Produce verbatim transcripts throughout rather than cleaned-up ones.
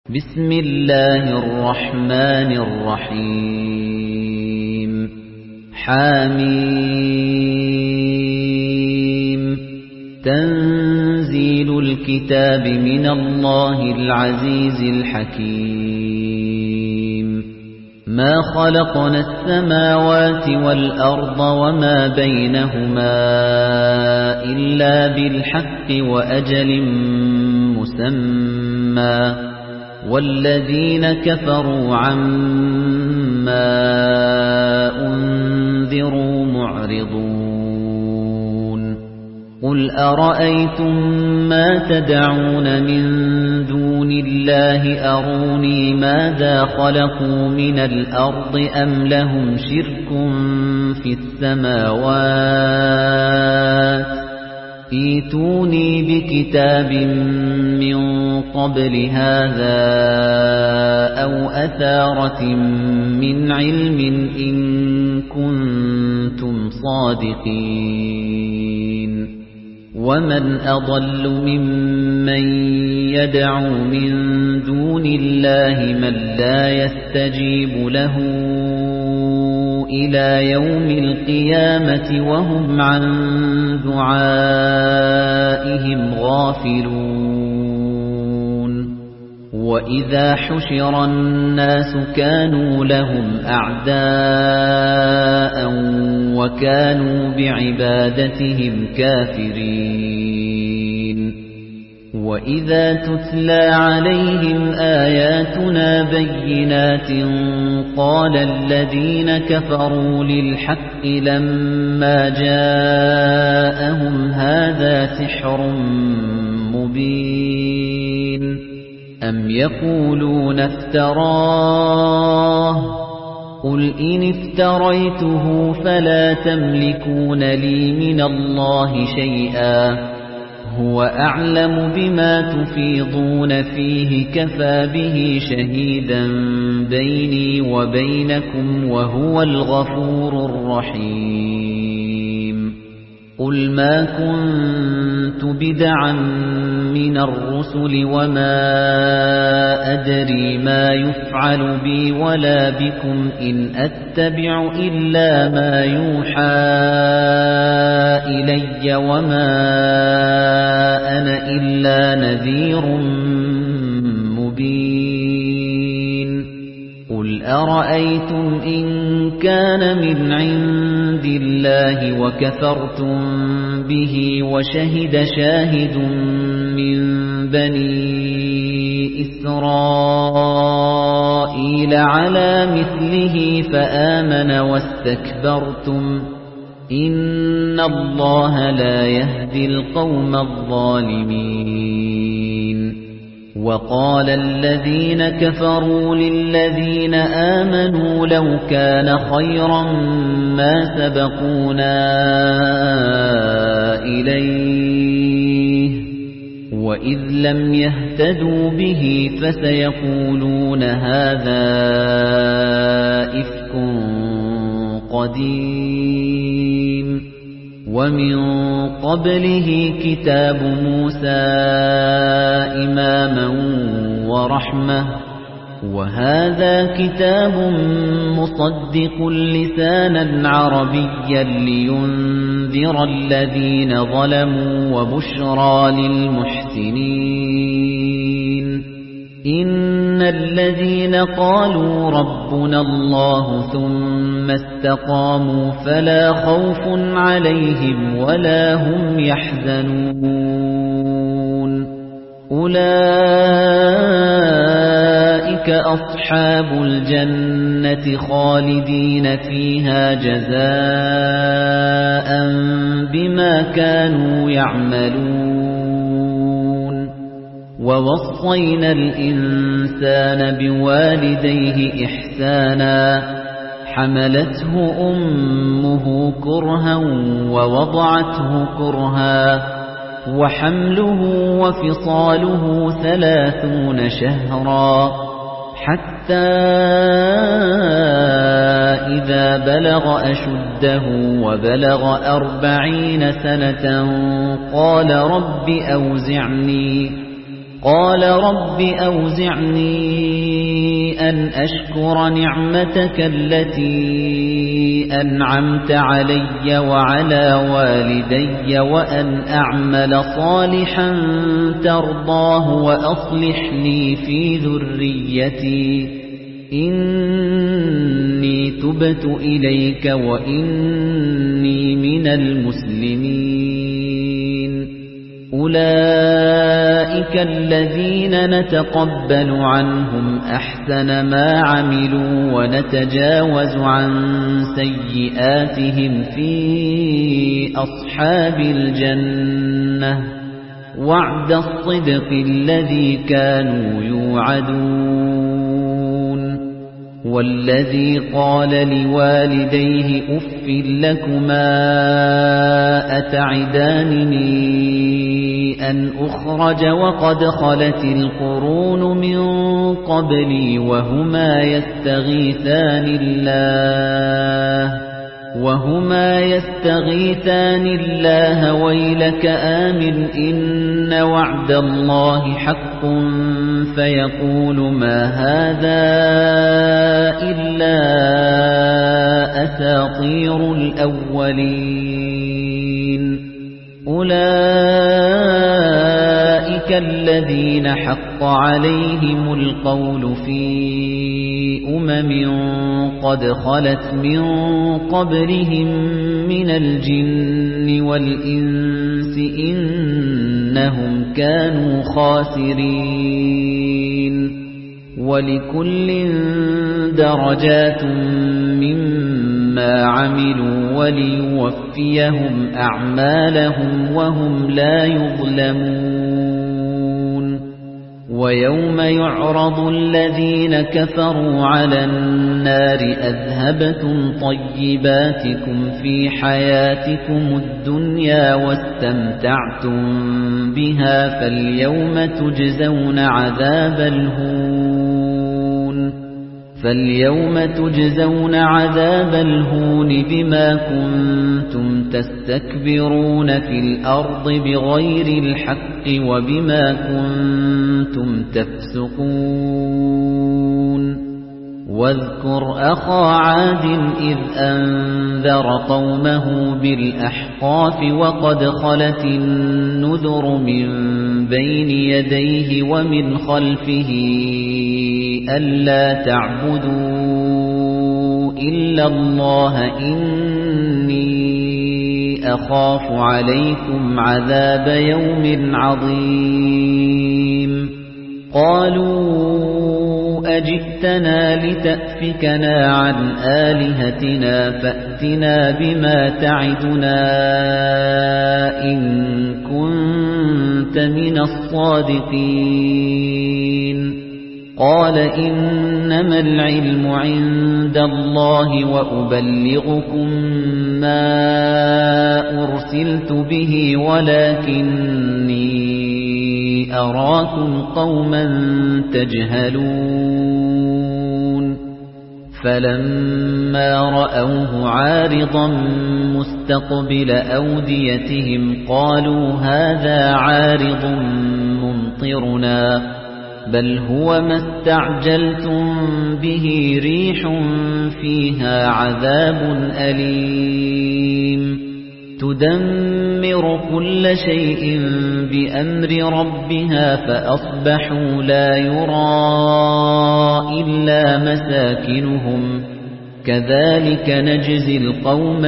بسم الله الرحمن الرحيم حميم تنزيل الكتاب من الله العزيز الحكيم ما خلقنا السماوات والأرض وما بينهما إلا بالحق وأجل مسمى والذين كفروا عما أنذروا معرضون قل أرأيتم ما تدعون من دون الله أروني ماذا خلقوا من الأرض أم لهم شرك في السماوات ائتوني بكتاب من قبل هذا أو أثارة من علم إن كنتم صادقين ومن أضل ممن يدعو من دون الله من لا يستجيب له إلى يوم القيامة وهم عن دعائهم غافلون وإذا حشر الناس كانوا لهم أعداء وكانوا بعبادتهم كافرين وَإِذَا تُتْلَى عَلَيْهِمْ آيَاتُنَا بَيِّنَاتٍ قَالَ الَّذِينَ كَفَرُوا لِلْحَقِّ لَمَّا جَاءَهُمْ هَذَا سِحْرٌ مُبِينٌ أَمْ يَقُولُونَ افْتَرَاهُ قُلْ إِنِ افْتَرَيْتُهُ فَلَا تَمْلِكُونَ لِي مِنَ اللَّهِ شَيْئًا هُوَ أَعْلَمُ بِمَا تُفِيضُونَ فِيهِ كَفَى بِهِ شَهِيدًا بَيْنِي وَبَيْنَكُمْ وَهُوَ الْغَفُورُ الرَّحِيمُ قُلْ مَا كُنتُ بِدْعًا مِنَ الرُّسُلِ وَمَا أَدْرِي مَا يُفْعَلُ بِي وَلَا بِكُمْ إِنْ أَتَّبِعُ إِلَّا مَا يُوحَى إِلَيَّ وَمَا أَنَا إِلَّا نَذِيرٌ مُبِينٌ قُلْ أَرَأَيْتُمْ إِنْ كَانَ مِنْ عِنْدِ اللَّهِ وَكَفَرْتُمْ بِهِ وَشَهِدَ شَاهِدٌ مِنْ بَنِي إِسْرَائِيلَ عَلَى مِثْلِهِ فَآمَنَ وَاسْتَكْبَرْتُمْ إِنَّ اللَّهَ لَا يَهْدِي الْقَوْمَ الظَّالِمِينَ وَقَالَ الَّذِينَ كَفَرُوا لِلَّذِينَ آمَنُوا لَوْ كَانَ خَيْرًا مَا سَبَقُونَا إِلَيْهِ وَإِذْ لَمْ يَهْتَدُوا بِهِ فَسَيَقُولُونَ هَذَا إِفْكٌ قَدِيمٌ وَمِن قَبْلِهِ كِتَابُ مُوسَى إِمَامًا وَرَحْمَةً وَهَذَا كِتَابٌ مُصَدِّقٌ لِسَانًا عَرَبِيًّا لِيُنذِرَ الَّذِينَ ظَلَمُوا وَبُشْرَى لِلْمُحْسِنِينَ إِنَّ الَّذِينَ قَالُوا رَبُّنَا اللَّهُ ثُمَّ اسْتَقَامُوا فَلَا خَوْفٌ عَلَيْهِمْ وَلَا هُمْ يَحْزَنُونَ أُولَئِكَ أَصْحَابُ الْجَنَّةِ خَالِدِينَ فِيهَا جَزَاءً بِمَا كَانُوا يَعْمَلُونَ وَوَصَّيْنَا الْإِنسَانَ بِوَالِدَيْهِ إِحْسَانًا حَمَلَتْهُ أُمُّهُ كُرْهًا وَوَضَعَتْهُ كُرْهًا وَحَمْلُهُ وَفِصَالُهُ ثَلَاثُونَ شَهْرًا حَتَّى إِذَا بَلَغَ أَشُدَّهُ وَبَلَغَ أَرْبَعِينَ سَنَةً قَالَ رَبِّ أَوْزِعْنِي قال رب أوزعني أن أشكر نعمتك التي أنعمت علي وعلى والدي وأن أعمل صالحا ترضاه وأصلح لي في ذريتي إني تبت إليك وإني من المسلمين أولئك الذين نتقبل عنهم أحسن ما عملوا ونتجاوز عن سيئاتهم في أصحاب الجنة وعد الصدق الذي كانوا يوعدون والذي قال لوالديه أف لكما أتعدانني أن أخرج وقد خلت القرون من قبلي وهما يستغيثان الله وهما يستغيثان الله ويلك آمن إن وعد الله حق فيقول ما هذا إلا أساطير الأولين أولئك الذين حق عليهم القول في أمم قد خلت من قبلهم من الجن والإنس إنهم كانوا خاسرين ولكل درجات مما عملوا وليوفيهم أعمالهم وهم لا يظلمون ويوم يعرض الذين كفروا على النار أذهبتم طيباتكم في حياتكم الدنيا واستمتعتم بها فاليوم تجزون عذاب الهون فاليوم تجزون عذاب الهون بما كنتم تستكبرون في الأرض بغير الحق وبما كنتم تفسقون واذكر أخا عاد إذ أنذر قومه بالأحقاف وقد خلت النذر من بين يديه ومن خلفه ألا تعبدوا إلا الله إني أخاف عليكم عذاب يوم عظيم قالوا أجئتنا لتأفكنا عن آلهتنا فأتنا بما تعدنا إن كنت من الصادقين قال إنما العلم عند الله وأبلغكم ما أرسلت به ولكني أراكم قوما تجهلون فلما رأوه عارضا مستقبل أوديتهم قالوا هذا عارض ممطرنا بل هو ما استعجلتم به ريح فيها عذاب أليم تدمر كل شيء بأمر ربها فأصبحوا لا يرى إلا مساكنهم كذلك نجزي القوم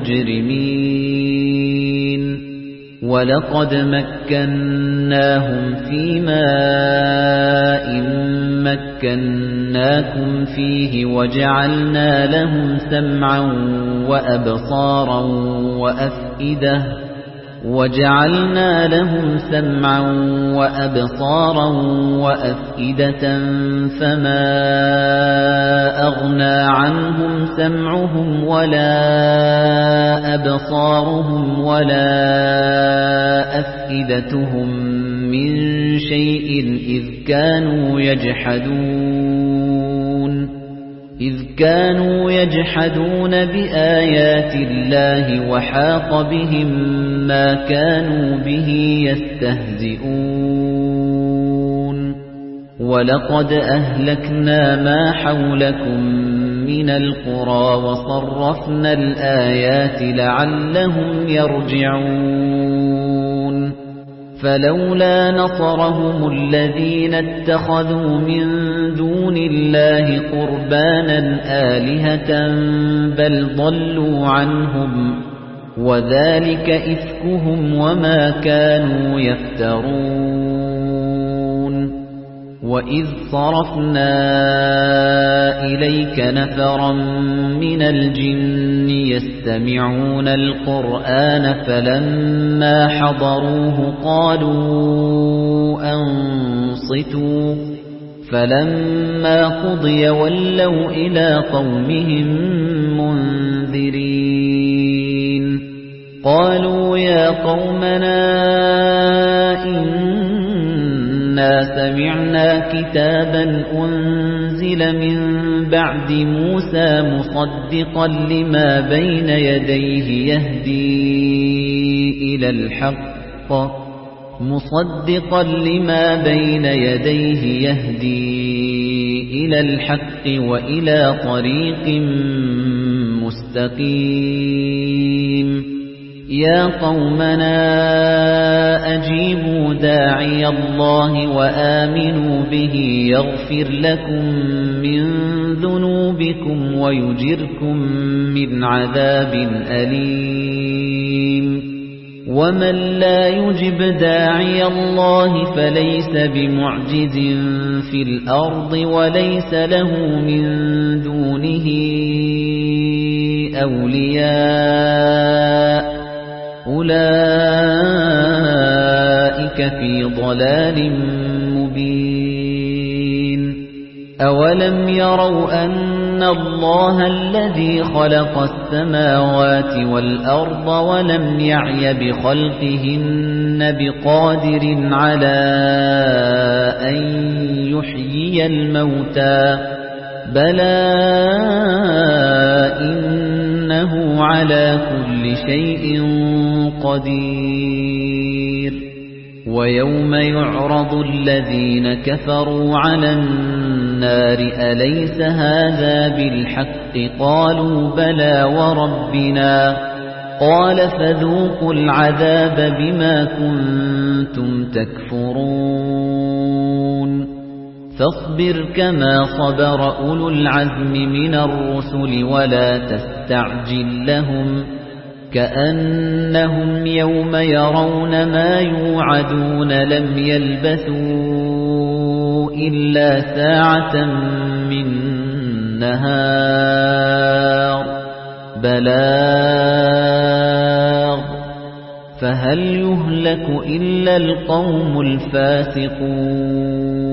المجرمين ولقد مكناهم في ماء مكناكم فيه وجعلنا لهم سمعا وأبصارا وأفئدة وجعلنا لهم سمعا وأبصارا وأفئدة فما أغنى عنهم سمعهم ولا أبصارهم ولا أفئدتهم من شيء إذ كانوا يجحدون إذ كانوا يجحدون بآيات الله وحاق بهم ما كانوا به يستهزئون وَلَقَدْ أَهْلَكْنَا مَا حَوْلَكُمْ مِنَ الْقُرَى وَصَرَّفْنَا الْآيَاتِ لَعَلَّهُمْ يَرْجِعُونَ فَلَوْلَا نَصَرَهُمُ الَّذِينَ اتَّخَذُوا مِن دُونِ اللَّهِ قُرْبَانًا آلِهَةً بَلْ ضَلُّوا عَنْهُمْ وَذَلِكَ إِفْكُهُمْ وَمَا كَانُوا يَفْتَرُونَ وَإِذْ صَرَفْنَا إِلَيْكَ نَفَرًا مِنَ الْجِنِّ يَسْتَمِعُونَ الْقُرْآنَ فَلَمَّا حَضَرُوهُ قَالُوا أَنصِتُوا فَلَمَّا قُضِيَ وَلَّوْا إِلَى قَوْمِهِمْ مُنذِرِينَ قَالُوا يَا قَوْمَنَا إِنَّا سَمِعْنَا كِتَابًا أُنزِلَ مِن بَعْدِ مُوسَى مُصَدِّقًا لِّمَا بَيْنَ يَدَيْهِ يَهْدِي إِلَى الْحَقِّ مُصَدِّقًا لِّمَا بَيْنَ يَدَيْهِ يَهْدِي إِلَى الْحَقِّ وَإِلَى طَرِيقٍ مُسْتَقِيمٍ يَا قَوْمَنَا أَجِيبُوا دَاعِيَ اللَّهِ وَآمِنُوا بِهِ يَغْفِرْ لَكُم مِّن ذُنُوبِكُمْ وَيُجِرْكُم مِّنْ عَذَابٍ أَلِيمٍ وَمَن لَّا يُجِبْ دَاعِيَ اللَّهِ فَلَيْسَ بِمُعْجِزٍ فِي الْأَرْضِ وَلَيْسَ لَهُ مِن دُونِهِ أَوْلِيَاءُ أُولَئِكَ فِي ضَلَالٍ مُبِينٍ أَوَلَمْ يَرَوْا أَنَّ اللَّهَ الَّذِي خَلَقَ السَّمَاوَاتِ وَالْأَرْضَ وَلَمْ يَعْيَ بِخَلْقِهِنَّ بِقَادِرٍ عَلَى أَن يُحْيِيَ الْمَوْتَى بَلَى إِنَّهُ عَلَى كُلِّ شَيْءٍ قَدِيرٌ وَيَوْمَ يُعْرَضُ الَّذِينَ كَفَرُوا عَلَى النَّارِ أَلَيْسَ هَذَا بِالْحَقِّ قَالُوا بَلَى وَرَبِّنَا قَالَ فَذُوقُوا الْعَذَابَ بِمَا كُنتُمْ تَكْفُرُونَ فاصبر كما صبر أولو العزم من الرسل ولا تستعجل لهم كأنهم يوم يرون ما يوعدون لم يلبثوا إلا ساعة من نهار بلاغ فهل يهلك إلا القوم الفاسقون